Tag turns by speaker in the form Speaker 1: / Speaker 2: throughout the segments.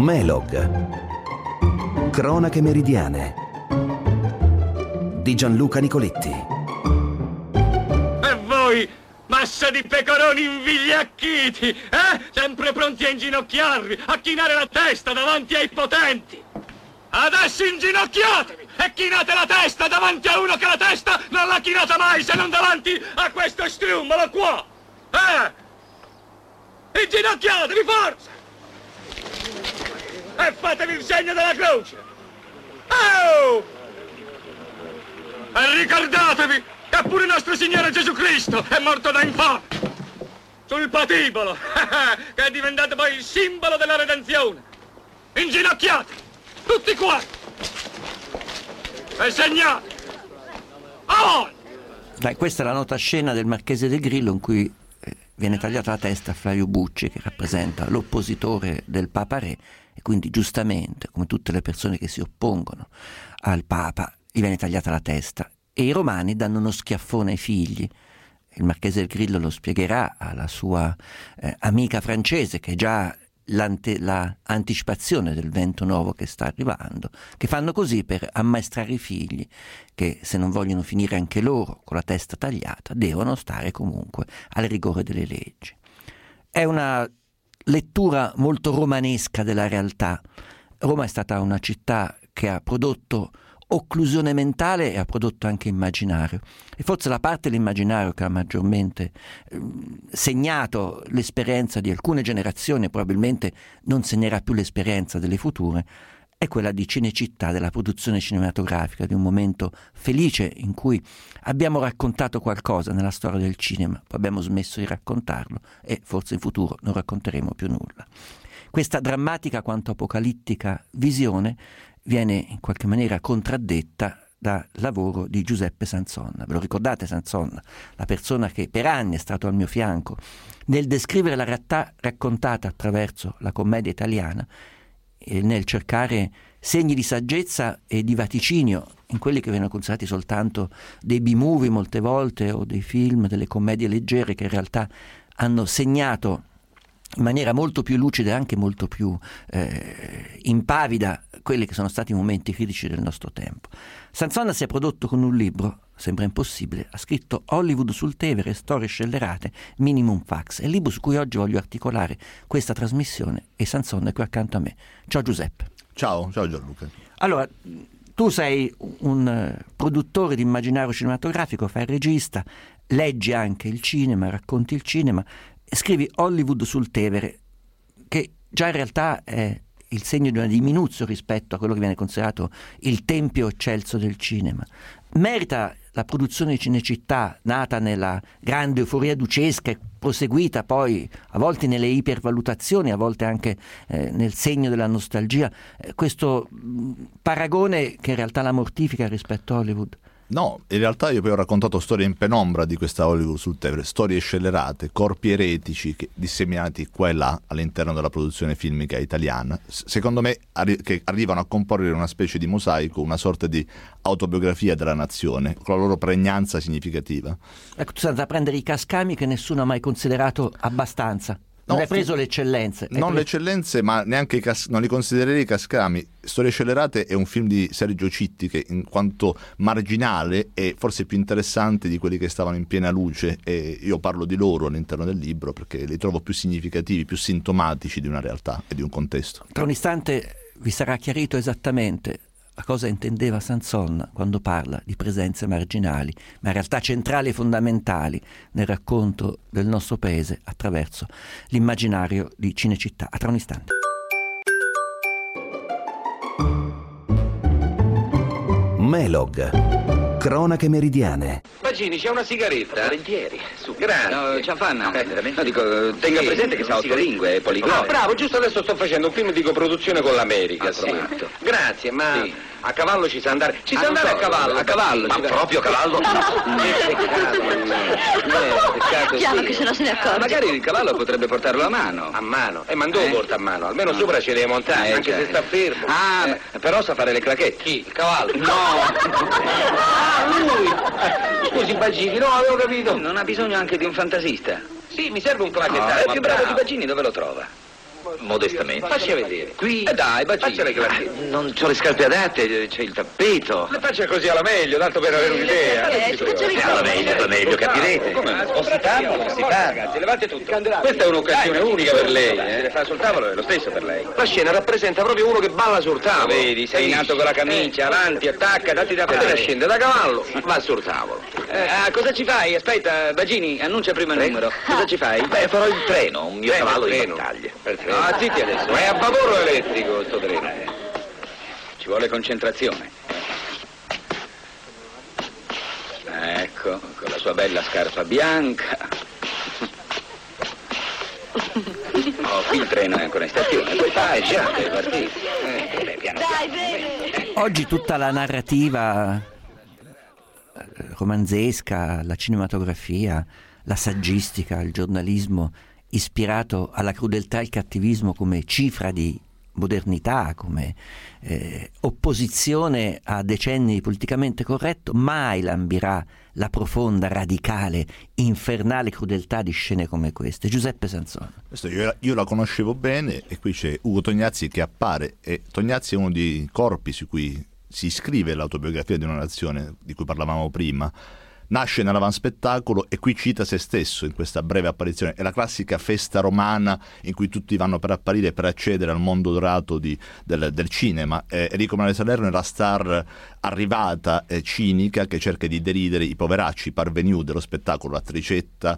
Speaker 1: Melog. Cronache meridiane di Gianluca Nicoletti.
Speaker 2: E voi, massa di pecoroni invigliacchiti, sempre pronti a inginocchiarvi, a chinare la testa davanti ai potenti. Adesso inginocchiatevi e chinate la testa davanti a uno che la testa non l'ha chinata mai se non davanti a questo strummolo qua. Inginocchiatevi, forza! E fatevi il segno della croce. Oh! E ricordatevi che pure nostro Signore Gesù Cristo è morto da infame sul patibolo, che è diventato poi il simbolo della redenzione. Inginocchiatevi, tutti quanti, e segnate.
Speaker 3: Dai, questa è la nota scena del Marchese del Grillo in cui viene tagliata la testa a Flavio Bucci, che rappresenta l'oppositore del Papa Re, e quindi giustamente, come tutte le persone che si oppongono al Papa, gli viene tagliata la testa, e i romani danno uno schiaffone ai figli. Il Marchese del Grillo lo spiegherà alla sua amica francese, che è già l'anticipazione del vento nuovo che sta arrivando, che fanno così per ammaestrare i figli, che se non vogliono finire anche loro con la testa tagliata, devono stare comunque al rigore delle leggi. È una lettura molto romanesca della realtà. Roma è stata una città che ha prodotto occlusione mentale e ha prodotto anche immaginario, e forse la parte dell'immaginario che ha maggiormente segnato l'esperienza di alcune generazioni, probabilmente non segnerà più l'esperienza delle future, è quella di Cinecittà, della produzione cinematografica, di un momento felice in cui abbiamo raccontato qualcosa nella storia del cinema, poi abbiamo smesso di raccontarlo e forse in futuro non racconteremo più nulla. Questa drammatica quanto apocalittica visione viene in qualche maniera contraddetta dal lavoro di Giuseppe Sanzonna. Ve lo ricordate Sanzonna? La persona che per anni è stato al mio fianco nel descrivere la realtà raccontata attraverso la commedia italiana e nel cercare segni di saggezza e di vaticinio in quelli che vengono considerati soltanto dei B-movie molte volte, o dei film, delle commedie leggere, che in realtà hanno segnato in maniera molto più lucida e anche molto più impavida quelli che sono stati i momenti critici del nostro tempo. Sanzonna si è prodotto con un libro, sembra impossibile, ha scritto Hollywood sul Tevere, storie scellerate, minimum fax, è il libro su cui oggi voglio articolare questa trasmissione, e Sanzonna è qui accanto a me. Ciao Giuseppe.
Speaker 4: Ciao Gianluca.
Speaker 3: Allora, tu sei un produttore di immaginario cinematografico, fai il regista, leggi anche il cinema, racconti il cinema, scrivi Hollywood sul Tevere, che già in realtà è il segno di una diminuzione rispetto a quello che viene considerato il tempio eccelso del cinema. Merita la produzione di Cinecittà, nata nella grande euforia ducesca e proseguita poi a volte nelle ipervalutazioni, a volte anche nel segno della nostalgia, questo paragone che in realtà la mortifica rispetto a Hollywood?
Speaker 4: No, in realtà io poi ho raccontato storie in penombra di questa Hollywood sul Tevere, storie scellerate, corpi eretici disseminati qua e là all'interno della produzione filmica italiana, secondo me che arrivano a comporre una specie di mosaico, una sorta di autobiografia della nazione, con la loro pregnanza significativa.
Speaker 3: Ecco, tu sei andato a prendere i cascami che nessuno ha mai considerato abbastanza. Non hai preso le eccellenze.
Speaker 4: Le eccellenze, ma neanche non li considererei i cascami. Storie scellerate è un film di Sergio Citti che, in quanto marginale, è forse più interessante di quelli che stavano in piena luce, e io parlo di loro all'interno del libro perché li trovo più significativi, più sintomatici di una realtà e di un contesto.
Speaker 3: Tra un istante vi sarà chiarito esattamente a cosa intendeva Sanzonna quando parla di presenze marginali, ma in realtà centrali e fondamentali nel racconto del nostro paese attraverso l'immaginario di Cinecittà. A tra un istante.
Speaker 1: Melog. Cronache meridiane.
Speaker 5: Pagini, c'è una sigaretta?
Speaker 6: Volentieri. Su.
Speaker 5: Grazie.
Speaker 6: No, Cianfanna.
Speaker 5: No, dico, tenga presente che sa 8 lingue, poliglota. No, bravo, giusto adesso sto facendo un film di coproduzione con l'America.
Speaker 6: Approvato.
Speaker 5: Grazie, ma
Speaker 6: Sì.
Speaker 5: a cavallo ci sa andare. Ci sa andare
Speaker 6: so,
Speaker 5: a cavallo.
Speaker 6: a cavallo.
Speaker 5: Ma proprio a cavallo? Peccato,
Speaker 7: Chiaro
Speaker 5: sì.
Speaker 7: che se no se ne accorge.
Speaker 6: Magari il cavallo potrebbe portarlo a mano.
Speaker 5: A mano? Ma dove porta a mano? Almeno sopra ce le deve montare, anche
Speaker 6: già.
Speaker 5: se sta fermo.
Speaker 6: Ah, però sa fare le clachette.
Speaker 5: Chi? Il cavallo?
Speaker 6: No.
Speaker 5: Lui! Scusi, Pagini, no, avevo capito.
Speaker 6: Non ha bisogno anche di un fantasista?
Speaker 5: Sì, mi serve un
Speaker 6: No,
Speaker 5: clachettario.
Speaker 6: è più bravo di Pagini, dove lo trova?
Speaker 5: Modestamente.
Speaker 6: Faccia vedere.
Speaker 5: Qui.
Speaker 6: Dai, faccia le clacchette.
Speaker 5: Non c'ho le scarpe adatte, c'è il tappeto.
Speaker 6: Le faccia così alla meglio, tanto per avere un'idea.
Speaker 5: Alla meglio, capirete.
Speaker 6: O si parla, ragazzi, levate tutto. Questa è un'occasione unica per lei, Le fa sul tavolo è lo stesso per lei.
Speaker 5: La scena rappresenta proprio uno che balla sul tavolo.
Speaker 6: Vedi, sei nato con la camicia, avanti, attacca, datti da
Speaker 5: Appena
Speaker 6: fare.
Speaker 5: scende da cavallo, va sul tavolo.
Speaker 6: Cosa ci fai? Aspetta, Bagini, annuncia prima il numero. Cosa ci fai?
Speaker 5: Beh, farò il treno, un mio cavallo di
Speaker 6: treno.
Speaker 5: battaglia.
Speaker 6: No, zitti adesso. Ma è a vapore o elettrico sto treno? Ci vuole concentrazione. Ecco, con la sua bella scarpa bianca. Oh, qui il treno è ancora in stazione, poi già, deve partire. Piano piano.
Speaker 3: Oggi tutta la narrativa romanzesca, la cinematografia, la saggistica, il giornalismo ispirato alla crudeltà e al cattivismo come cifra di modernità, come opposizione a decenni di politicamente corretto, mai lambirà la profonda, radicale, infernale crudeltà di scene come queste. Giuseppe Sansone.
Speaker 4: Questo io la conoscevo bene, e qui c'è Ugo Tognazzi che appare, e Tognazzi è uno dei corpi su cui si iscrive l'autobiografia di una nazione di cui parlavamo prima. Nasce nell'avanspettacolo e qui cita se stesso in questa breve apparizione. È la classica festa romana in cui tutti vanno per apparire, per accedere al mondo dorato del cinema. Enrico Emanuele Salerno è la star arrivata, cinica, che cerca di deridere i poveracci parvenu dello spettacolo, l'attricetta,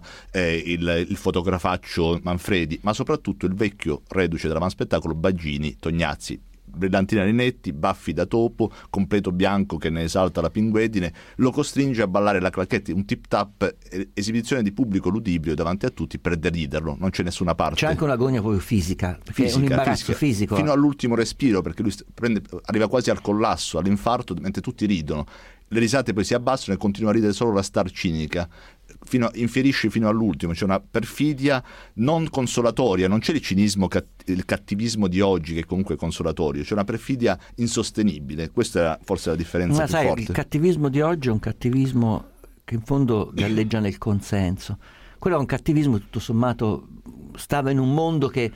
Speaker 4: il fotografaccio Manfredi, ma soprattutto il vecchio reduce dell'avanspettacolo Bagini, Tognazzi. Brillantina Rinetti, baffi da topo, completo bianco che ne esalta la pinguedine, lo costringe a ballare la clacchetta, un tip-tap, esibizione di pubblico ludibrio davanti a tutti per deriderlo, non c'è nessuna parte.
Speaker 3: C'è anche un'agonia proprio fisica, un imbarazzo fisico.
Speaker 4: Fino all'ultimo respiro, perché lui arriva quasi al collasso, all'infarto, mentre tutti ridono. Le risate poi si abbassano e continua a ridere solo la star cinica. Infierisce fino all'ultimo, c'è una perfidia non consolatoria, non c'è il cinismo, il cattivismo di oggi che comunque è consolatorio, c'è una perfidia insostenibile. Questa è forse la differenza più forte.
Speaker 3: Il cattivismo di oggi è un cattivismo che in fondo galleggia nel consenso. Quello è un cattivismo tutto sommato stava in un mondo che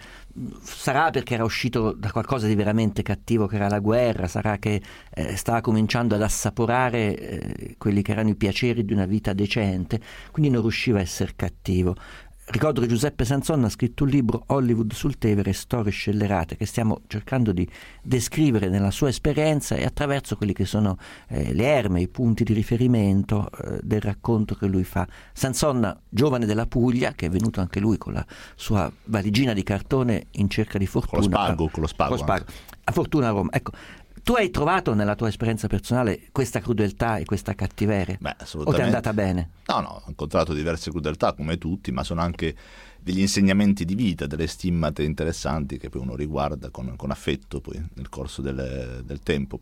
Speaker 3: sarà perché era uscito da qualcosa di veramente cattivo che era la guerra, sarà che stava cominciando ad assaporare quelli che erano i piaceri di una vita decente, quindi non riusciva a essere cattivo. Ricordo che Giuseppe Sansone ha scritto un libro, Hollywood sul Tevere, storie scellerate, che stiamo cercando di descrivere nella sua esperienza e attraverso quelli che sono le erme, i punti di riferimento del racconto che lui fa. Sansone, giovane della Puglia, che è venuto anche lui con la sua valigina di cartone in cerca di fortuna.
Speaker 4: Con lo spago.
Speaker 3: A fortuna a Roma. Ecco, tu hai trovato nella tua esperienza personale questa crudeltà e questa cattiveria?
Speaker 4: Beh, assolutamente.
Speaker 3: O ti è andata bene?
Speaker 4: No, ho incontrato diverse crudeltà come tutti, ma sono anche degli insegnamenti di vita, delle stimmate interessanti che poi uno riguarda con affetto poi nel corso del tempo.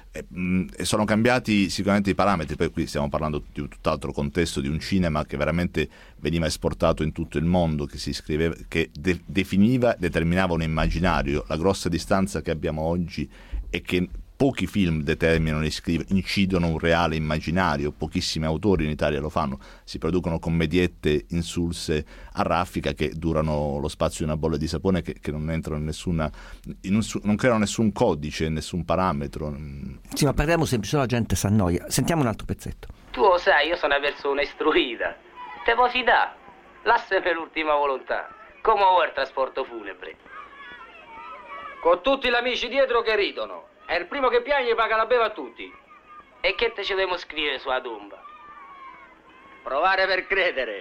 Speaker 4: E sono cambiati sicuramente i parametri, poi qui stiamo parlando di un tutt'altro contesto, di un cinema che veramente veniva esportato in tutto il mondo, che si scriveva, che definiva, determinava un immaginario. La grossa distanza che abbiamo oggi è che pochi film determinano e incidono un reale immaginario, pochissimi autori in Italia lo fanno, si producono commediette insulse a raffica che durano lo spazio di una bolla di sapone, che non entrano non creano nessun codice, nessun parametro.
Speaker 3: Sì, ma parliamo sempre, se no la gente si annoia. Sentiamo un altro pezzetto.
Speaker 7: Tu lo sai, io sono una persona istruita, te puoi fidare, l'asse per l'ultima volontà, come vuoi il trasporto funebre. Con tutti gli amici dietro che ridono. È il primo che piagne paga la beva a tutti. E che te ci dobbiamo scrivere sulla tomba? Provare per credere.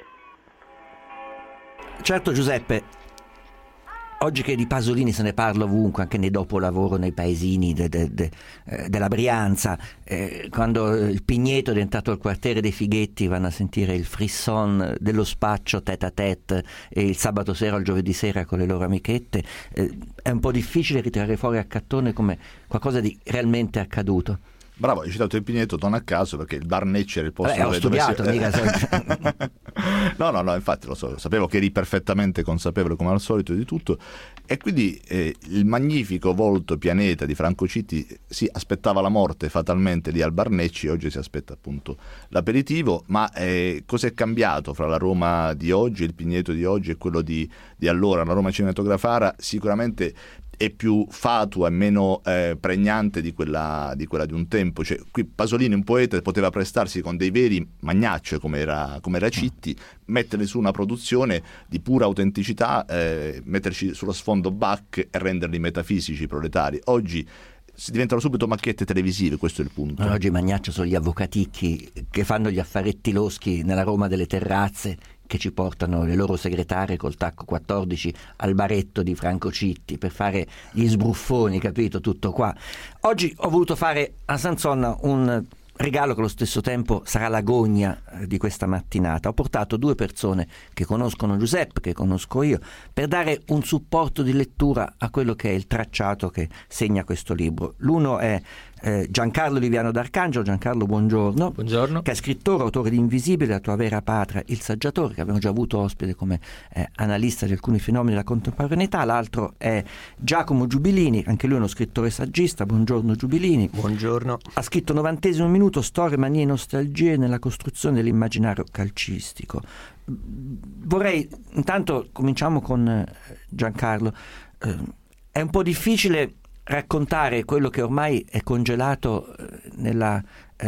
Speaker 3: Certo, Giuseppe, oggi che di Pasolini se ne parla ovunque, anche nei dopolavoro, nei paesini della Brianza, quando il Pigneto è diventato il quartiere dei fighetti, vanno a sentire il frisson dello spaccio tête à tête e il sabato sera o il giovedì sera con le loro amichette. È un po' difficile ritirare fuori Accattone come qualcosa di realmente accaduto.
Speaker 4: Bravo, hai citato il Pineto non a caso, perché il Barnecci era il posto
Speaker 3: ho studiato, mica
Speaker 4: No, infatti lo so, sapevo che eri perfettamente consapevole come al solito di tutto, e quindi il magnifico volto pianeta di Franco Citti si aspettava la morte fatalmente lì al Barnecci, oggi si aspetta appunto l'aperitivo. Ma cos'è cambiato fra la Roma di oggi, il Pineto di oggi e quello di allora? La Roma cinematografara sicuramente è più fatua e meno pregnante di quella di un tempo. Cioè, qui Pasolini, un poeta, poteva prestarsi con dei veri magnacce come era Citti, metterli su una produzione di pura autenticità, metterci sullo sfondo Bach e renderli metafisici, proletari. Oggi si diventano subito macchiette televisive, questo è il punto.
Speaker 3: Oggi magnaccio sono gli avvocaticchi che fanno gli affaretti loschi nella Roma delle terrazze, che ci portano le loro segretarie col tacco 14 al baretto di Franco Citti per fare gli sbruffoni, capito? Tutto qua. Oggi ho voluto fare a Sanson un regalo che allo stesso tempo sarà l'agonia di questa mattinata. Ho portato 2 persone che conoscono Giuseppe, che conosco io, per dare un supporto di lettura a quello che è il tracciato che segna questo libro. L'uno è Giancarlo Liviano d'Arcangelo. Giancarlo, buongiorno.
Speaker 8: Buongiorno.
Speaker 3: Che è scrittore, autore di Invisibile, la tua vera patria, Il saggiatore, che abbiamo già avuto ospite come analista di alcuni fenomeni della contemporaneità. L'altro è Giacomo Giubilini, anche lui è uno scrittore saggista. Buongiorno Giubilini.
Speaker 8: Buongiorno.
Speaker 3: Ha scritto 90° minuto, storie, manie e nostalgie nella costruzione dell'immaginario calcistico. Vorrei, intanto cominciamo con Giancarlo. È un po' difficile raccontare quello che ormai è congelato nella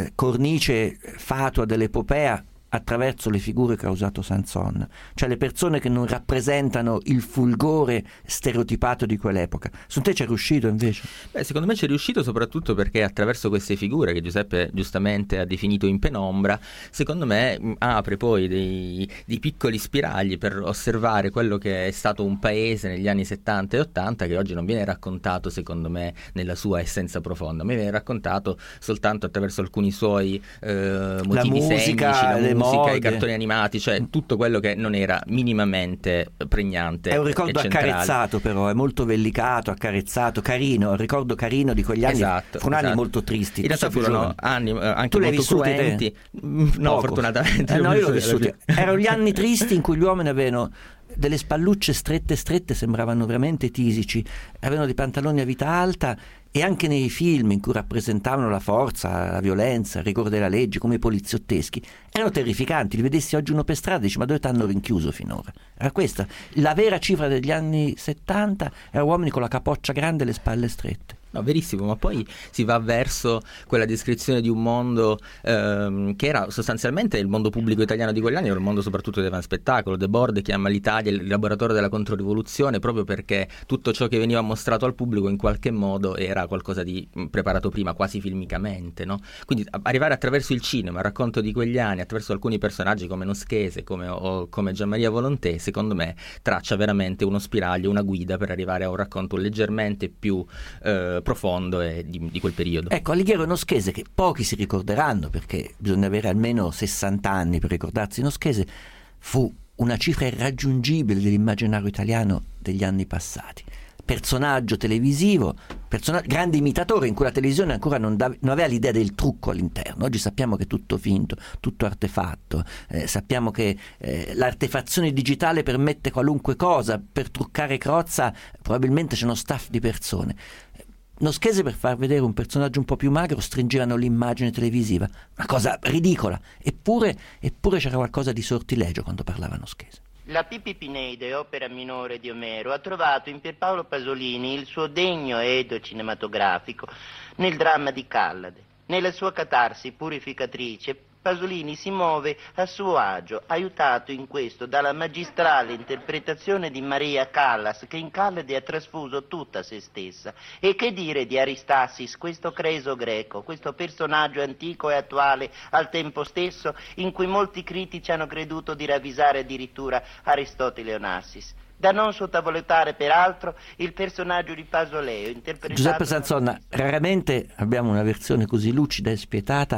Speaker 3: cornice fatua dell'epopea attraverso le figure che ha usato Sanson, cioè le persone che non rappresentano il fulgore stereotipato di quell'epoca. Su te c'è riuscito invece?
Speaker 8: Secondo me c'è riuscito soprattutto perché attraverso queste figure che Giuseppe giustamente ha definito in penombra, secondo me apre poi dei piccoli spiragli per osservare quello che è stato un paese negli anni 70 e 80 che oggi non viene raccontato, secondo me, nella sua essenza profonda, ma viene raccontato soltanto attraverso alcuni suoi motivi semplici, musica, i cartoni animati, cioè tutto quello che non era minimamente pregnante.
Speaker 3: È un ricordo accarezzato, però è molto vellicato, accarezzato, carino, il ricordo carino di quegli anni. Esatto, furono anni molto tristi.
Speaker 8: In realtà furono anni anche
Speaker 3: tu
Speaker 8: molto cruenti. No, fortunatamente.
Speaker 3: No, io l'ho vissuti. Erano gli anni tristi in cui gli uomini avevano delle spallucce strette, sembravano veramente tisici, avevano dei pantaloni a vita alta, e anche nei film in cui rappresentavano la forza, la violenza, il rigore della legge, come i poliziotteschi, erano terrificanti. Li vedessi oggi uno per strada e dici: ma dove t'hanno rinchiuso finora? Era questa la vera cifra degli anni 70, erano uomini con la capoccia grande e le spalle strette.
Speaker 8: No, verissimo, ma poi si va verso quella descrizione di un mondo che era sostanzialmente il mondo pubblico italiano di quegli anni, era il mondo soprattutto del spettacolo. Debord chiama l'Italia il laboratorio della controrivoluzione proprio perché tutto ciò che veniva mostrato al pubblico in qualche modo era qualcosa di preparato prima, quasi filmicamente, no? Quindi arrivare attraverso il cinema, il racconto di quegli anni, attraverso alcuni personaggi come Noschese, come Gianmaria Volonté, secondo me traccia veramente uno spiraglio, una guida per arrivare a un racconto leggermente più profondo di quel periodo.
Speaker 3: Ecco, Alighiero e Noschese, che pochi si ricorderanno perché bisogna avere almeno 60 anni per ricordarsi Noschese, fu una cifra irraggiungibile dell'immaginario italiano degli anni passati. Personaggio televisivo, grande imitatore, in cui la televisione ancora non aveva l'idea del trucco all'interno. Oggi sappiamo che è tutto finto, tutto artefatto, sappiamo che l'artefazione digitale permette qualunque cosa. Per truccare Crozza probabilmente c'è uno staff di persone. Noschese, per far vedere un personaggio un po' più magro, stringevano l'immagine televisiva, una cosa ridicola, eppure c'era qualcosa di sortilegio quando parlava Noschese.
Speaker 9: La Pippi Pineide, opera minore di Omero, ha trovato in Pierpaolo Pasolini il suo degno edo cinematografico nel dramma di Callade. Nella sua catarsi purificatrice, Pasolini si muove a suo agio, aiutato in questo dalla magistrale interpretazione di Maria Callas, che in Callade ha trasfuso tutta se stessa. E che dire di Aristassis, questo creso greco, questo personaggio antico e attuale al tempo stesso, in cui molti critici hanno creduto di ravvisare addirittura Aristotele Onassis. Da non sottovalutare peraltro il personaggio di Pasoleo, interpretato
Speaker 3: Giuseppe Sanson. Raramente abbiamo una versione così lucida e spietata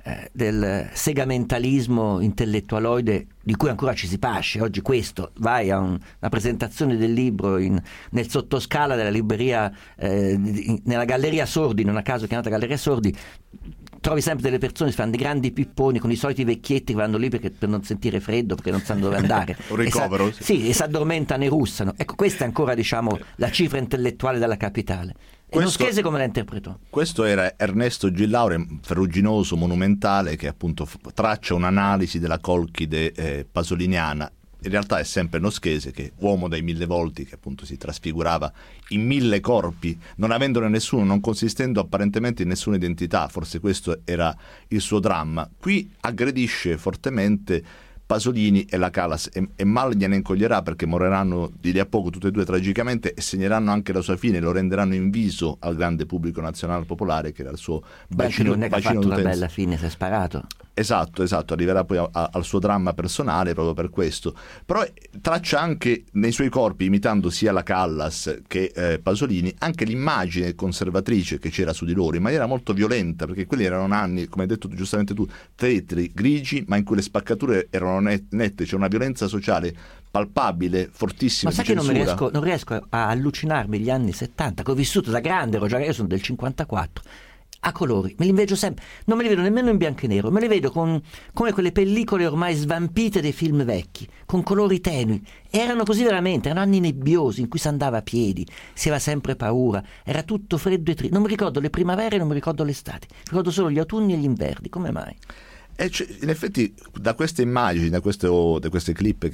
Speaker 3: del segamentalismo intellettualoide di cui ancora ci si pasce. Oggi questo, vai a una presentazione del libro nel sottoscala della libreria, nella Galleria Sordi, non a caso chiamata Galleria Sordi, trovi sempre delle persone che fanno dei grandi pipponi con i soliti vecchietti che vanno lì per non sentire freddo, perché non sanno dove andare.
Speaker 4: Un ricovero.
Speaker 3: E si addormentano e russano. Ecco, questa è ancora, diciamo, la cifra intellettuale della capitale. E Noschese come la interpretò?
Speaker 4: Questo era Ernesto Gillaure, ferruginoso, monumentale, che appunto traccia un'analisi della colchide pasoliniana. In realtà è sempre Noschese, che uomo dai 1000 volti, che appunto si trasfigurava in 1000 corpi, non avendone nessuno, non consistendo apparentemente in nessuna identità. Forse questo era il suo dramma. Qui aggredisce fortemente Pasolini e la Callas, e mal gliene incoglierà, perché moriranno di lì a poco tutte e due tragicamente, e segneranno anche la sua fine, lo renderanno inviso al grande pubblico nazionale popolare, che era il suo bacino
Speaker 3: non è che ha fatto
Speaker 4: d'utenza.
Speaker 3: una bella fine, si è sparato.
Speaker 4: Esatto, arriverà poi al suo dramma personale proprio per questo. Però traccia anche nei suoi corpi, imitando sia la Callas che Pasolini, anche l'immagine conservatrice che c'era su di loro, in maniera molto violenta, perché quelli erano anni, come hai detto giustamente tu, tetri, grigi, ma in cui le spaccature erano nette, c'è una violenza sociale palpabile, fortissima.
Speaker 3: Ma sai che non riesco a allucinarmi gli anni 70, che ho vissuto da grande, io sono del 54, a colori, me li vedo sempre, non me li vedo nemmeno in bianco e nero, me li vedo come quelle pellicole ormai svampite dei film vecchi, con colori tenui. Erano così veramente, erano anni nebbiosi in cui si andava a piedi, si aveva sempre paura, era tutto freddo e triste. Non mi ricordo le primavere, non mi ricordo l'estate, ricordo solo gli autunni e gli inverni. Come mai?
Speaker 4: In effetti, da queste immagini, da queste clip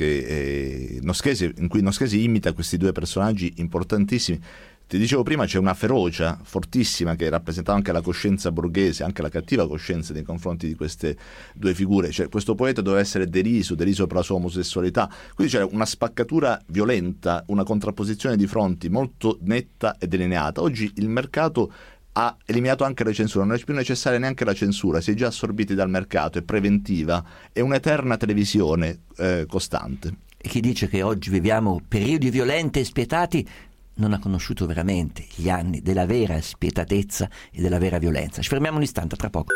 Speaker 4: in cui Noschese imita questi due personaggi importantissimi, ti dicevo prima, c'è una ferocia fortissima che rappresentava anche la coscienza borghese, anche la cattiva coscienza nei confronti di queste due figure. Cioè, questo poeta doveva essere deriso per la sua omosessualità, quindi c'era una spaccatura violenta, una contrapposizione di fronti molto netta e delineata. Oggi il mercato ha eliminato anche la censura, non è più necessaria neanche la censura, si è già assorbiti dal mercato, è preventiva, è un'eterna televisione costante.
Speaker 3: E chi dice che oggi viviamo periodi violenti e spietati non ha conosciuto veramente gli anni della vera spietatezza e della vera violenza. Ci fermiamo un istante, tra poco.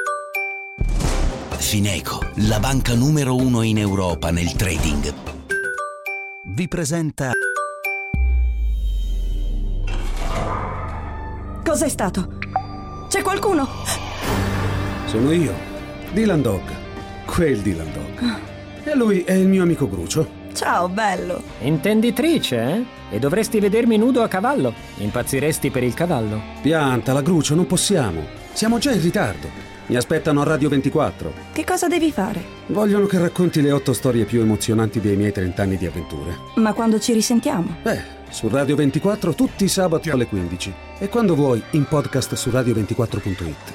Speaker 1: Fineco, la banca numero 1 in Europa nel trading, vi presenta...
Speaker 10: Cos'è stato? C'è qualcuno?
Speaker 11: Sono io, Dylan Dog, quel Dylan Dog. E lui è il mio amico Grucio.
Speaker 10: Ciao, bello.
Speaker 12: Intenditrice, eh? E dovresti vedermi nudo a cavallo. Impazziresti per il cavallo.
Speaker 11: Piantala, Grucio, non possiamo. Siamo già in ritardo. Mi aspettano a Radio 24.
Speaker 10: Che cosa devi fare?
Speaker 11: Vogliono che racconti le 8 storie più emozionanti dei miei 30 anni di avventure.
Speaker 10: Ma quando ci risentiamo?
Speaker 11: Su Radio 24 tutti i sabati alle 15. E quando vuoi, in podcast su radio24.it.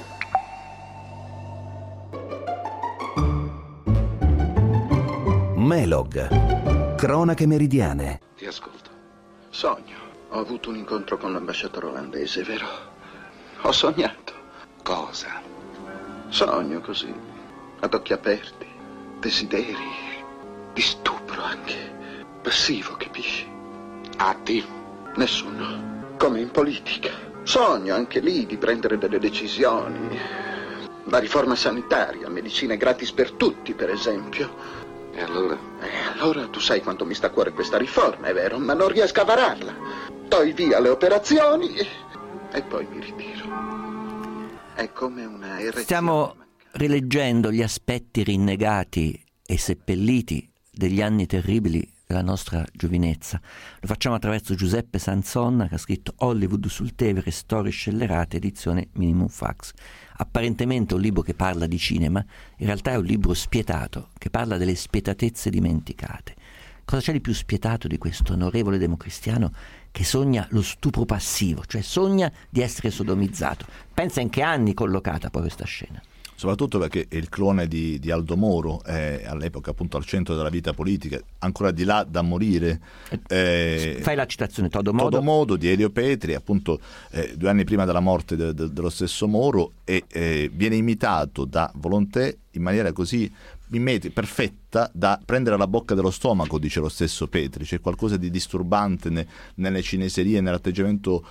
Speaker 1: Melog, cronache meridiane.
Speaker 13: Ti ascolto. Sogno. Ho avuto un incontro con l'ambasciatore olandese, vero? Ho sognato. Cosa? Sogno così, ad occhi aperti, desideri, di stupro anche, passivo, capisci? Atti? Nessuno. Come in politica. Sogno anche lì di prendere delle decisioni. La riforma sanitaria, medicine gratis per tutti, per esempio. E allora? Allora tu sai quanto mi sta a cuore questa riforma, è vero? Ma non riesco a vararla. Togli via le operazioni e poi mi ritiro. È come una erezione.
Speaker 3: Stiamo rileggendo gli aspetti rinnegati e seppelliti degli anni terribili della nostra giovinezza. Lo facciamo attraverso Giuseppe Sanzonna, che ha scritto Hollywood sul Tevere, storie scellerate, edizione Minimum Fax. Apparentemente un libro che parla di cinema, in realtà è un libro spietato, che parla delle spietatezze dimenticate. Cosa c'è di più spietato di questo onorevole democristiano che sogna lo stupro passivo, cioè sogna di essere sodomizzato? Pensa in che anni collocata poi questa scena.
Speaker 4: Soprattutto perché è il clone di Aldo Moro, all'epoca appunto al centro della vita politica, ancora di là da morire.
Speaker 3: Fai la citazione, Todo
Speaker 4: Modo di Elio Petri, appunto 2 anni prima della morte dello stesso Moro, e viene imitato da Volonté in maniera così perfetta da prendere la bocca dello stomaco, dice lo stesso Petri. C'è qualcosa di disturbante nelle cineserie, nell'atteggiamento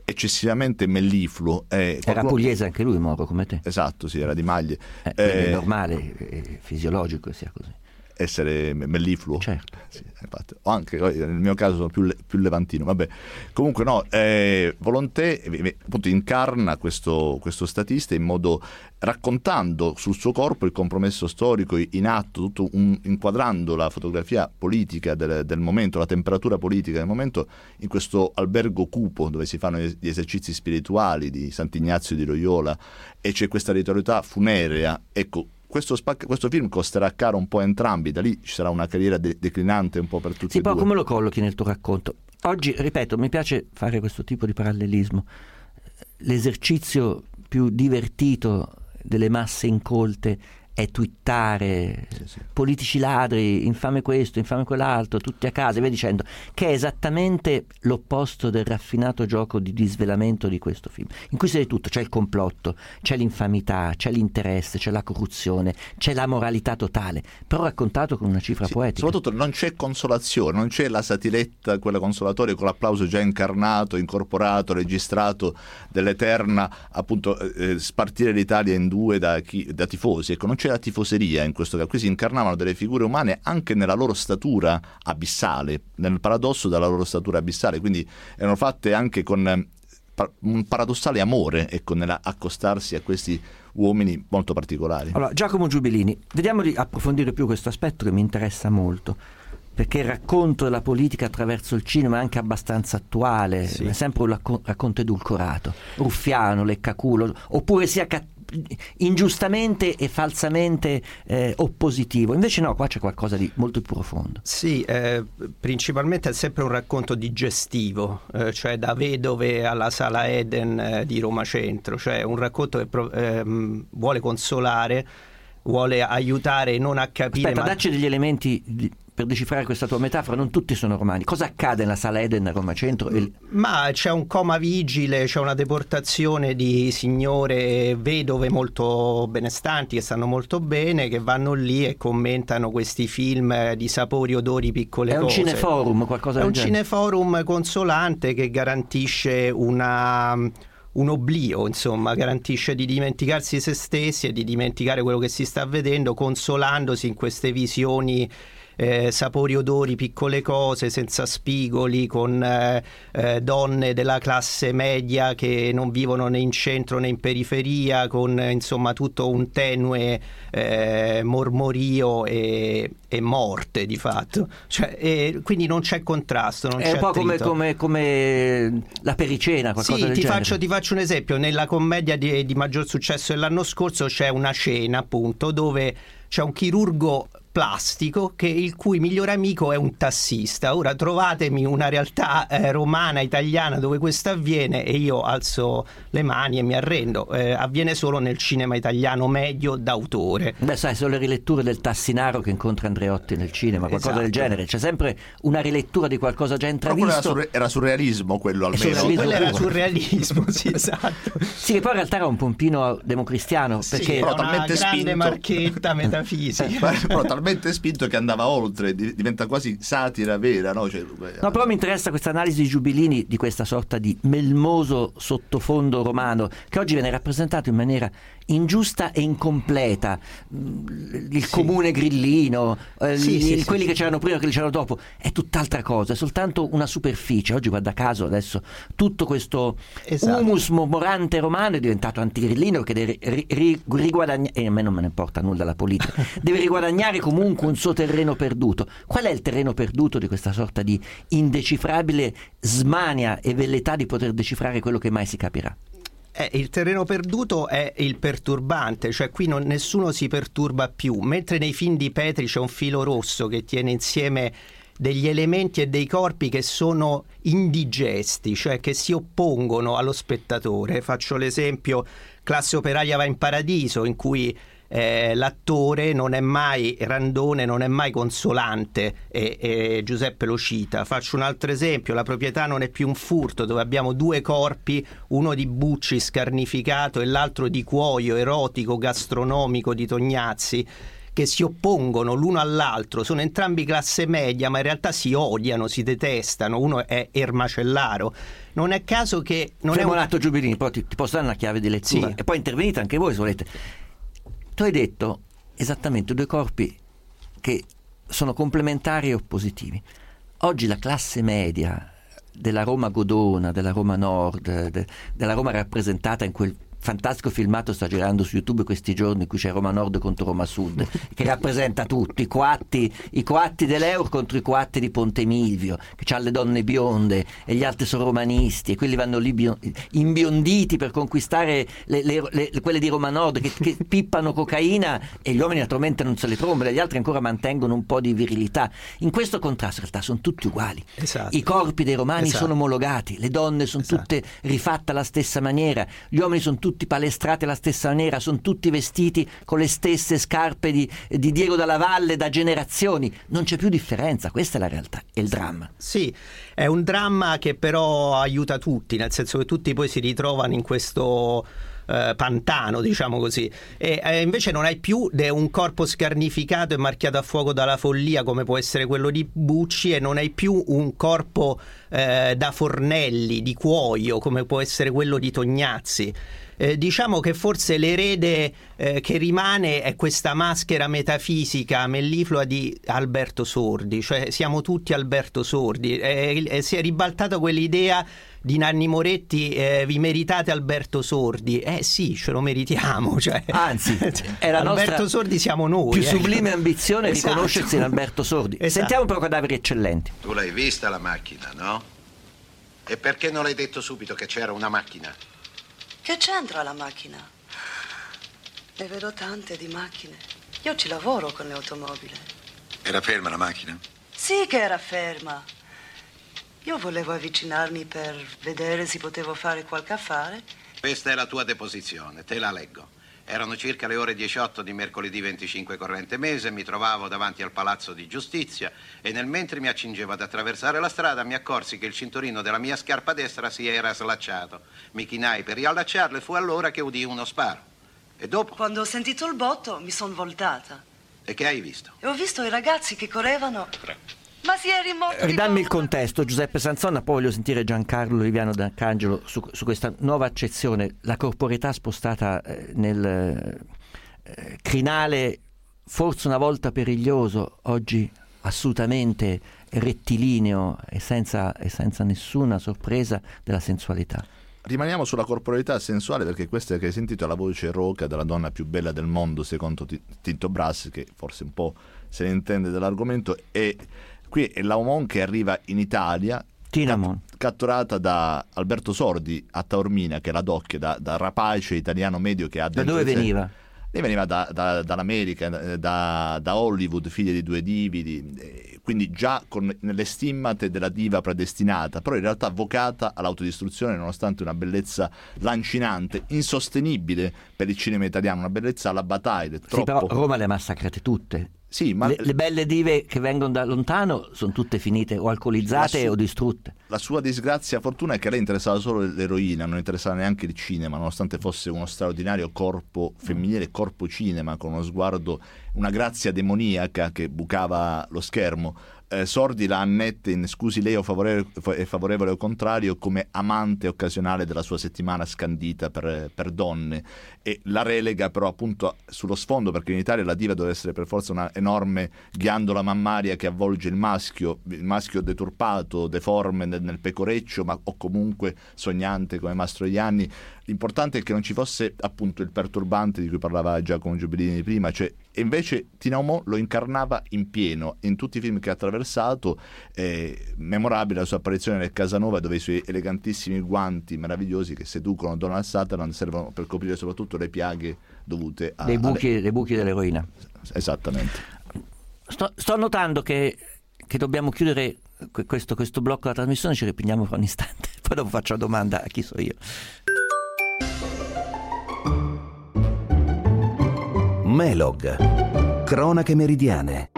Speaker 4: eccessivamente mellifluo.
Speaker 3: Era pugliese anche lui, Moro, come te.
Speaker 4: Esatto, sì, era di Maglie.
Speaker 3: È normale, è fisiologico che sia così.
Speaker 4: Essere mellifluo,
Speaker 3: certo,
Speaker 4: sì, infatti. O anche nel mio caso sono più levantino, vabbè. Comunque no, Volonté appunto incarna questo statista in modo, raccontando sul suo corpo il compromesso storico in atto, inquadrando la fotografia politica del momento, la temperatura politica del momento, in questo albergo cupo dove si fanno gli esercizi spirituali di Sant'Ignazio di Loyola, e c'è questa ritualità funerea. Ecco, questo film costerà caro un po' a entrambi, da lì ci sarà una carriera declinante un po' per tutti e due.
Speaker 3: Sì, poi come lo collochi nel tuo racconto? Oggi, ripeto, mi piace fare questo tipo di parallelismo. L'esercizio più divertito delle masse incolte è twittare, sì. Politici ladri, infame questo, infame quell'altro, tutti a casa e via dicendo, che è esattamente l'opposto del raffinato gioco di disvelamento di questo film, in cui c'è di tutto, c'è il complotto, c'è l'infamità, c'è l'interesse, c'è la corruzione, c'è la moralità totale, però raccontato con una cifra poetica.
Speaker 4: Soprattutto non c'è consolazione, non c'è la satiretta, quella consolatoria con l'applauso già incarnato, incorporato, registrato, dell'eterna appunto spartire l'Italia in due da tifosi. Ecco, non c'è la tifoseria in questo caso. Qui si incarnavano delle figure umane anche nella loro statura abissale, nel paradosso della loro statura abissale, quindi erano fatte anche con un paradossale amore, ecco, nell'accostarsi a questi uomini molto particolari.
Speaker 3: Allora, Giacomo Giubilini, vediamo di approfondire più questo aspetto che mi interessa molto, perché il racconto della politica attraverso il cinema è anche abbastanza attuale, sì. È sempre un racconto edulcorato, ruffiano, leccaculo, oppure sia ingiustamente e falsamente oppositivo. Invece no, qua c'è qualcosa di molto più profondo.
Speaker 14: Sì, principalmente è sempre un racconto digestivo, cioè da Vedove alla Sala Eden di Roma Centro, cioè un racconto che vuole consolare, vuole aiutare non a capire.
Speaker 3: Aspetta, dacci degli elementi per decifrare questa tua metafora. Non tutti sono romani. Cosa accade nella Sala Eden a Roma Centro?
Speaker 14: Ma c'è un coma vigile, c'è una deportazione di signore vedove molto benestanti che stanno molto bene, che vanno lì e commentano questi film di sapori, odori, piccole cose.
Speaker 3: È un cineforum, qualcosa del genere?
Speaker 14: È un cineforum consolante che garantisce un oblio, insomma, garantisce di dimenticarsi se stessi e di dimenticare quello che si sta vedendo, consolandosi in queste visioni sapori, odori, piccole cose, senza spigoli, con donne della classe media che non vivono né in centro né in periferia, con insomma tutto un tenue mormorio e morte di fatto, cioè, e quindi non c'è contrasto, non
Speaker 3: è
Speaker 14: c'è
Speaker 3: un po' come la pericena, qualcosa del genere.
Speaker 14: Ti faccio un esempio. Nella commedia di maggior successo dell'anno scorso c'è una scena appunto dove c'è un chirurgo plastico il cui migliore amico è un tassista. Ora trovatemi una realtà romana, italiana, dove questo avviene e io alzo le mani e mi arrendo. Avviene solo nel cinema italiano medio d'autore.
Speaker 3: Beh, sai, sono le riletture del Tassinaro che incontra Andreotti nel cinema, qualcosa del genere. C'è sempre una rilettura di qualcosa già intravisto.
Speaker 4: Era surrealismo quello, almeno.
Speaker 14: Quello era surrealismo, sì, esatto.
Speaker 3: Sì, che poi in realtà era un pompino democristiano, perché
Speaker 14: era una grande marchetta metafisica.
Speaker 4: Però talmente spinto che andava oltre, diventa quasi satira vera, no?
Speaker 3: No, però mi interessa questa analisi di Giubilini di questa sorta di melmoso sottofondo romano che oggi viene rappresentato in maniera ingiusta e incompleta. Il comune grillino, quelli che c'erano prima, quelli che c'erano dopo, è tutt'altra cosa, è soltanto una superficie. Oggi, guarda caso, adesso tutto questo humus mormorante romano è diventato antigrillino, che deve riguadagnare, e a me non me ne importa nulla la politica, deve riguadagnare comunque un suo terreno perduto. Qual è il terreno perduto di questa sorta di indecifrabile smania e velleità di poter decifrare quello che mai si capirà?
Speaker 14: Il terreno perduto è il perturbante, cioè qui nessuno si perturba più, mentre nei film di Petri c'è un filo rosso che tiene insieme degli elementi e dei corpi che sono indigesti, cioè che si oppongono allo spettatore. Faccio l'esempio Classe operaia va in paradiso, in cui l'attore non è mai Randone, non è mai consolante, e Giuseppe lo cita. Faccio un altro esempio, La proprietà non è più un furto, dove abbiamo due corpi, uno di Bucci scarnificato e l'altro di cuoio erotico gastronomico di Tognazzi, che si oppongono l'uno all'altro, sono entrambi classe media, ma in realtà si odiano, si detestano, uno è Ermacellaro. Non è caso che...
Speaker 3: Tremonato Giubilini, poi ti posso dare una chiave di lettura, e poi intervenite anche voi se volete. Tu hai detto esattamente due corpi che sono complementari e oppositivi. Oggi la classe media della Roma godona, della Roma Nord, della Roma rappresentata in quel fantastico filmato sta girando su YouTube questi giorni in cui c'è Roma Nord contro Roma Sud, che rappresenta tutti i coatti dell'Eur contro i coatti di Ponte Milvio, che c'ha le donne bionde e gli altri sono romanisti e quelli vanno lì imbionditi per conquistare quelle di Roma Nord che pippano cocaina, e gli uomini naturalmente non se le trombano, gli altri ancora mantengono un po' di virilità. In questo contrasto in realtà sono tutti uguali. I corpi dei romani sono omologati, le donne sono tutte rifatte alla stessa maniera, gli uomini sono tutti palestrati alla stessa maniera, sono tutti vestiti con le stesse scarpe di Diego Dalla Valle da generazioni, non c'è più differenza, questa è la realtà, è il dramma.
Speaker 14: Sì, è un dramma che però aiuta tutti, nel senso che tutti poi si ritrovano in questo pantano, diciamo così, e invece non hai più un corpo scarnificato e marchiato a fuoco dalla follia come può essere quello di Bucci, e non hai più un corpo da fornelli, di cuoio come può essere quello di Tognazzi. Diciamo che forse l'erede che rimane è questa maschera metafisica melliflua di Alberto Sordi, cioè siamo tutti Alberto Sordi, si è ribaltata quell'idea di Nanni Moretti, vi meritate Alberto Sordi. Sì, ce lo meritiamo, cioè,
Speaker 3: anzi è la
Speaker 14: Alberto
Speaker 3: nostra
Speaker 14: Sordi siamo noi,
Speaker 3: più sublime ambizione riconoscersi in Alberto Sordi. Sentiamo però cadaveri eccellenti.
Speaker 15: Tu l'hai vista la macchina, no? E perché non l'hai detto subito che c'era una macchina?
Speaker 16: Che c'entra la macchina? Ne vedo tante di macchine. Io ci lavoro con le automobili.
Speaker 15: Era ferma la macchina?
Speaker 16: Sì che era ferma. Io volevo avvicinarmi per vedere se potevo fare qualche affare.
Speaker 15: Questa è la tua deposizione, te la leggo. Erano circa le ore 18 di mercoledì 25 corrente mese, mi trovavo davanti al Palazzo di Giustizia e mentre mi accingevo ad attraversare la strada mi accorsi che il cinturino della mia scarpa destra si era slacciato. Mi chinai per riallacciarlo e fu allora che udii uno sparo. E dopo?
Speaker 16: Quando ho sentito il botto mi sono voltata.
Speaker 15: E che hai visto?
Speaker 16: E ho visto i ragazzi che correvano. Ma si è rimosso.
Speaker 3: Ridammi il contesto, Giuseppe Sanzonna, poi voglio sentire Giancarlo Liviano D'Arcangelo su questa nuova accezione, la corporeità spostata nel crinale, forse una volta periglioso, oggi assolutamente rettilineo e senza nessuna sorpresa della sensualità.
Speaker 4: Rimaniamo sulla corporalità sensuale, perché questa che hai sentito è la voce roca della donna più bella del mondo secondo Tinto Brass, che forse un po' se ne intende dell'argomento, e qui è Laumon che arriva in Italia, catturata da Alberto Sordi a Taormina, che è la doc da rapace italiano medio che ha
Speaker 3: da dove veniva?
Speaker 4: Lei veniva dall'America, da Hollywood, figlia di due divi, quindi già nelle stimmate della diva predestinata, però in realtà vocata all'autodistruzione nonostante una bellezza lancinante, insostenibile per il cinema italiano, una bellezza alla bataille.
Speaker 3: Sì, però Roma le ha massacrate tutte.
Speaker 4: Sì, ma
Speaker 3: le belle dive che vengono da lontano sono tutte finite o alcolizzate o distrutte.
Speaker 4: La sua disgrazia fortuna è che a lei interessava solo l'eroina, non interessava neanche il cinema, nonostante fosse uno straordinario corpo femminile, corpo cinema, con uno sguardo, una grazia demoniaca che bucava lo schermo. Sordi la annette in Scusi lei è favorevole o contrario come amante occasionale della sua settimana scandita per donne, e la relega però appunto sullo sfondo, perché in Italia la diva deve essere per forza una enorme ghiandola mammaria che avvolge il maschio deturpato, deforme nel pecoreccio, ma o comunque sognante come Mastroianni. L'importante è che non ci fosse appunto il perturbante di cui parlava Giacomo Giubilini prima, cioè, e invece Tina Aumont lo incarnava in pieno in tutti i film che ha attraversato. Memorabile la sua apparizione nel Casanova, dove i suoi elegantissimi guanti meravigliosi che seducono Donald Sutherland servono per coprire soprattutto le piaghe dovute
Speaker 3: dei buchi dell'eroina.
Speaker 4: Esattamente.
Speaker 3: Sto notando che dobbiamo chiudere questo blocco della trasmissione, ci riprendiamo fra un istante, poi dopo faccio la domanda a chi so io.
Speaker 17: Melog, cronache meridiane.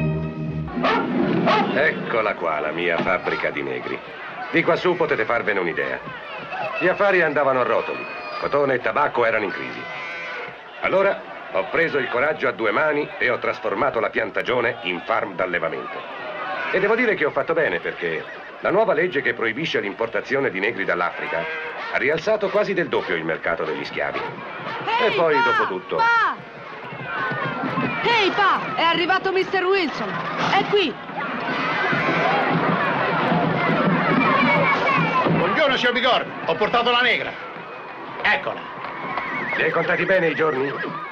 Speaker 18: Eccola qua la mia fabbrica di negri. Di qua su potete farvene un'idea. Gli affari andavano a rotoli, cotone e tabacco erano in crisi. Allora Ho preso il coraggio a 2 mani e ho trasformato la piantagione in farm d'allevamento. E devo dire che ho fatto bene, perché la nuova legge che proibisce l'importazione di negri dall'Africa ha rialzato quasi del doppio il mercato degli schiavi. E poi, dopo tutto...
Speaker 19: Ehi, pa! È arrivato Mr. Wilson! È qui!
Speaker 20: Buongiorno, signor Bigor. Ho portato la negra. Eccola.
Speaker 18: Li hai contati bene i giorni?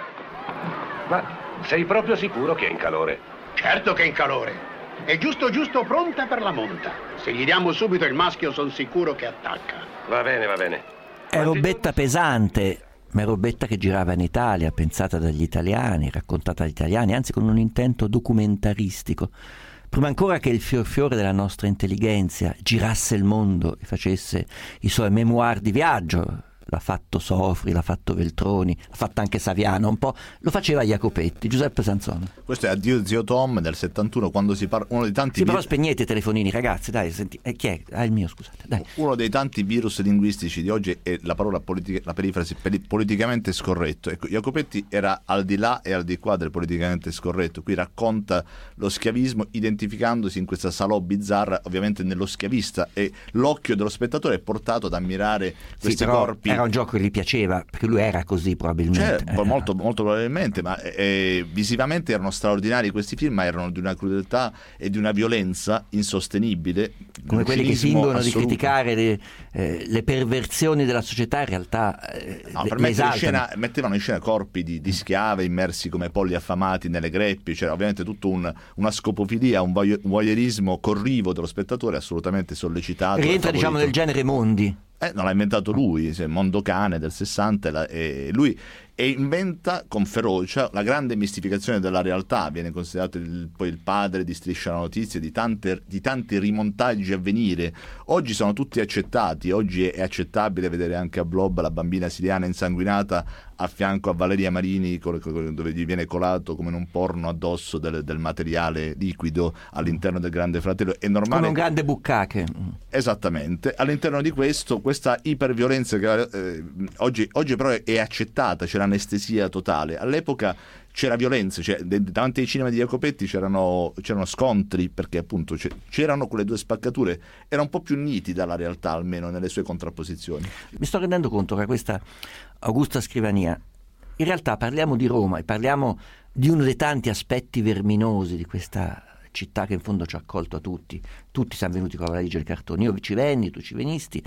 Speaker 18: Ma sei proprio sicuro che è in calore?
Speaker 20: Certo che è in calore. È giusto pronta per la monta. Se gli diamo subito il maschio, sono sicuro che attacca.
Speaker 18: Va bene, va bene.
Speaker 3: È robetta pesante, ma è robetta che girava in Italia, pensata dagli italiani, raccontata dagli italiani, anzi con un intento documentaristico. Prima ancora che il fior della nostra intelligenza girasse il mondo e facesse i suoi memoir di viaggio, l'ha fatto Sofri, l'ha fatto Veltroni, l'ha fatto anche Saviano, un po' lo faceva Jacopetti, Giuseppe Sanzone.
Speaker 4: Questo è Addio zio Tom del 71, quando si parla, uno dei tanti...
Speaker 3: Sì, però spegnete i telefonini, ragazzi, dai, senti, chi è? Ah, il mio, scusate, dai.
Speaker 4: Uno dei tanti virus linguistici di oggi è la parola la perifrasi politicamente scorretto. Ecco, Jacopetti era al di là e al di qua del politicamente scorretto. Qui racconta lo schiavismo identificandosi in questa salò bizzarra, ovviamente nello schiavista, e l'occhio dello spettatore è portato ad ammirare questi corpi.
Speaker 3: Era un gioco che gli piaceva, perché lui era così probabilmente.
Speaker 4: Cioè, molto probabilmente, ma visivamente erano straordinari questi film, ma erano di una crudeltà e di una violenza insostenibile.
Speaker 3: Come quelli che fingono di criticare le perversioni della società, in realtà
Speaker 4: per mettevano in scena corpi di schiave immersi come polli affamati nelle greppie. C'era ovviamente tutto una scopofilia, un voyeurismo corrivo dello spettatore assolutamente sollecitato.
Speaker 3: Rientra, diciamo, nel genere Mondi.
Speaker 4: Non l'ha inventato lui, Mondo Cane del 60, e lui inventa con ferocia la grande mistificazione della realtà. Viene considerato poi il padre di Striscia la Notizia, di tanti rimontaggi a venire. Oggi sono tutti accettati, oggi è accettabile vedere anche a Blob la bambina siriana insanguinata a fianco a Valeria Marini, dove gli viene colato come in un porno addosso del materiale liquido all'interno del Grande Fratello. È normale,
Speaker 3: come un grande buccache.
Speaker 4: Esattamente. All'interno di questa iperviolenza che oggi però è accettata, c'è l'anestesia totale. All'epoca c'era violenza, davanti ai cinema di Jacopetti c'erano scontri, perché appunto c'erano quelle due spaccature. Era un po' più nitida la realtà, almeno nelle sue contrapposizioni.
Speaker 3: Mi sto rendendo conto che questa Augusta Scrivania, in realtà parliamo di Roma e parliamo di uno dei tanti aspetti verminosi di questa città che in fondo ci ha accolto a tutti siamo venuti con la valigia del cartone. Io ci venni, tu ci venisti,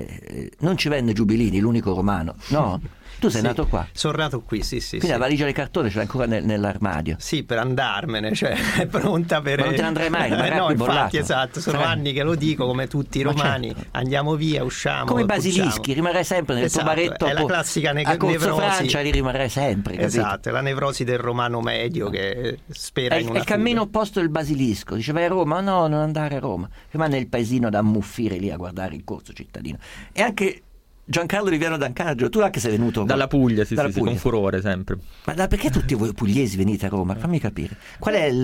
Speaker 3: non ci venne Giubilini, l'unico romano, no? Tu sei nato qua?
Speaker 14: Sono nato qui, sì.
Speaker 3: Quindi la valigia del cartone ce l'hai ancora nell'armadio?
Speaker 14: Sì, per andarmene, cioè è pronta per...
Speaker 3: Ma non te ne andrai mai?
Speaker 14: No, infatti, esatto, sono anni che lo dico, come tutti i romani, certo. Andiamo via, usciamo,
Speaker 3: come Basilischi, rimarrai sempre nel tuo baretto
Speaker 14: è la classica
Speaker 3: a Corso Francia, lì rimarrai sempre, capito?
Speaker 14: Esatto, è la nevrosi del romano medio che spera in una
Speaker 3: È il cammino opposto del Basilisco, diceva a Roma, no, non andare a Roma, rimane nel paesino ad ammuffire lì a guardare il corso cittadino. E anche Giancarlo Riviano D'Ancaggio, tu anche sei venuto
Speaker 8: dalla Puglia, sì, con furore sempre.
Speaker 3: Ma perché tutti voi pugliesi venite a Roma? Fammi capire. Qual è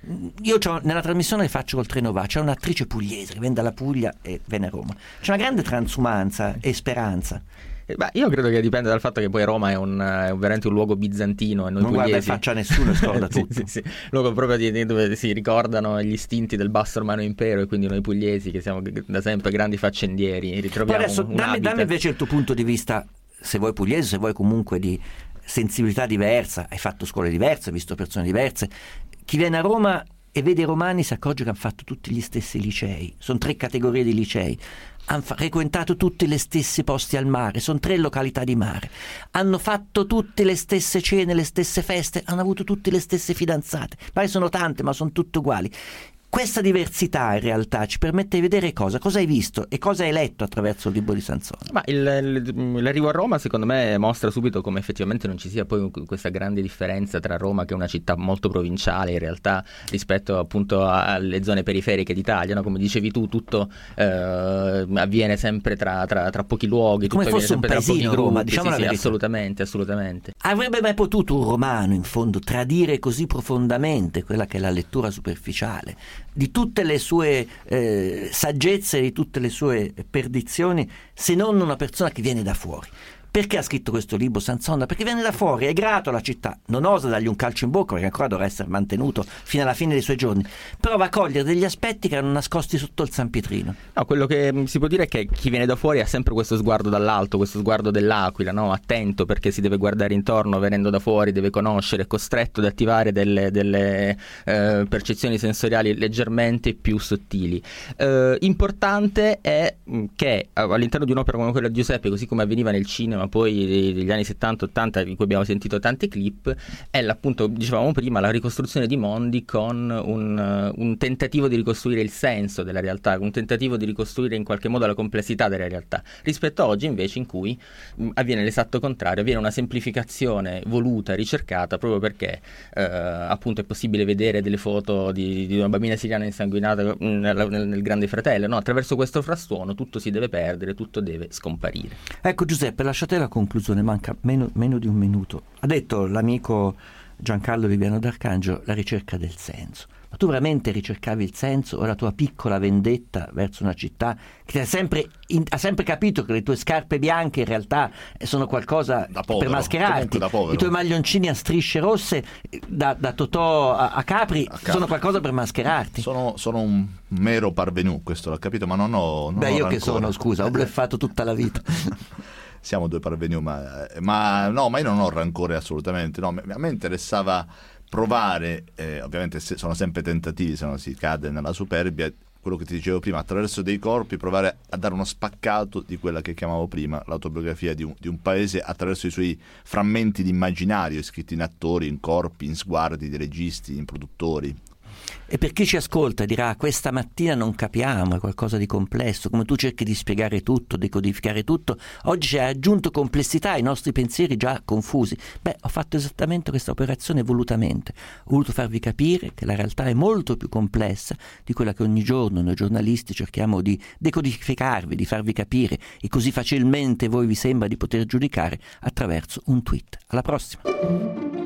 Speaker 3: io nella trasmissione che faccio col treno va, c'è un'attrice pugliese che viene dalla Puglia e viene a Roma. C'è una grande transumanza e speranza.
Speaker 8: Io credo che dipende dal fatto che poi Roma è veramente un luogo bizantino e noi
Speaker 3: non
Speaker 8: pugliesi...
Speaker 3: guarda in faccia a nessuno e scorda tutto.
Speaker 8: sì. Luogo proprio dove si ricordano gli istinti del basso romano impero, e quindi noi pugliesi, che siamo da sempre grandi faccendieri, ritroviamo
Speaker 3: adesso dammi invece il tuo punto di vista, se vuoi pugliese, se vuoi comunque di sensibilità diversa, hai fatto scuole diverse, hai visto persone diverse. Chi viene a Roma e vede i romani si accorge che hanno fatto tutti gli stessi licei, sono 3 categorie di licei, hanno frequentato tutti gli stessi posti al mare, sono 3 località di mare, hanno fatto tutte le stesse cene, le stesse feste, hanno avuto tutte le stesse fidanzate, magari sono tante ma sono tutte uguali. Questa diversità in realtà ci permette di vedere cosa hai visto e cosa hai letto attraverso il libro di Sanzone.
Speaker 8: Ma l'arrivo a Roma secondo me mostra subito come effettivamente non ci sia poi questa grande differenza tra Roma, che è una città molto provinciale in realtà, rispetto appunto alle zone periferiche d'Italia, no? Come dicevi tu, tutto avviene sempre tra pochi luoghi,
Speaker 3: come
Speaker 8: tutto
Speaker 3: fosse un paesino Roma, diciamo la verità.
Speaker 8: Assolutamente.
Speaker 3: Avrebbe mai potuto un romano in fondo tradire così profondamente quella che è la lettura superficiale di tutte le sue saggezze, di tutte le sue perdizioni, se non una persona che viene da fuori? Perché ha scritto questo libro Sanzonda? Perché viene da fuori, è grato alla città, non osa dargli un calcio in bocca perché ancora dovrà essere mantenuto fino alla fine dei suoi giorni, prova a cogliere degli aspetti che erano nascosti sotto il San Pietrino.
Speaker 8: No, quello che si può dire è che chi viene da fuori ha sempre questo sguardo dall'alto, questo sguardo dell'aquila, no? Attento, perché si deve guardare intorno, venendo da fuori deve conoscere, è costretto ad attivare delle percezioni sensoriali leggermente più sottili. Importante è che all'interno di un'opera come quella di Giuseppe, così come avveniva nel cinema poi degli anni 70-80, di cui abbiamo sentito tante clip, è appunto, dicevamo prima, la ricostruzione di mondi con un tentativo di ricostruire il senso della realtà, un tentativo di ricostruire in qualche modo la complessità della realtà, rispetto a oggi invece in cui avviene l'esatto contrario, avviene una semplificazione voluta, ricercata, proprio perché appunto è possibile vedere delle foto di una bambina siriana insanguinata nel Grande Fratello, no? Attraverso questo frastuono tutto si deve perdere, tutto deve scomparire.
Speaker 3: Ecco Giuseppe, lasciate la conclusione, manca meno di un minuto. Ha detto l'amico Giancarlo Viviano D'Arcangelo, la ricerca del senso. Ma tu veramente ricercavi il senso o la tua piccola vendetta verso una città che ha sempre capito che le tue scarpe bianche in realtà sono qualcosa da povero, per mascherarti, i tuoi maglioncini a strisce rosse da Totò a Capri sono qualcosa per mascherarti?
Speaker 4: Sono un mero parvenu, questo l'ho capito, ma non ho
Speaker 3: io
Speaker 4: rancore.
Speaker 3: Che sono, scusa, ho bleffato tutta la vita.
Speaker 4: Siamo due parvenu, ma io non ho rancore assolutamente, no, a me interessava provare, ovviamente sono sempre tentativi, se no si cade nella superbia, quello che ti dicevo prima, attraverso dei corpi provare a dare uno spaccato di quella che chiamavo prima l'autobiografia di un paese attraverso i suoi frammenti di immaginario scritti in attori, in corpi, in sguardi di registi, in produttori.
Speaker 3: E per chi ci ascolta e dirà questa mattina non capiamo, è qualcosa di complesso, come tu cerchi di spiegare tutto, decodificare tutto, oggi ci hai aggiunto complessità ai nostri pensieri già confusi. Ho fatto esattamente questa operazione volutamente, ho voluto farvi capire che la realtà è molto più complessa di quella che ogni giorno noi giornalisti cerchiamo di decodificarvi, di farvi capire, e così facilmente voi vi sembra di poter giudicare attraverso un tweet. Alla prossima!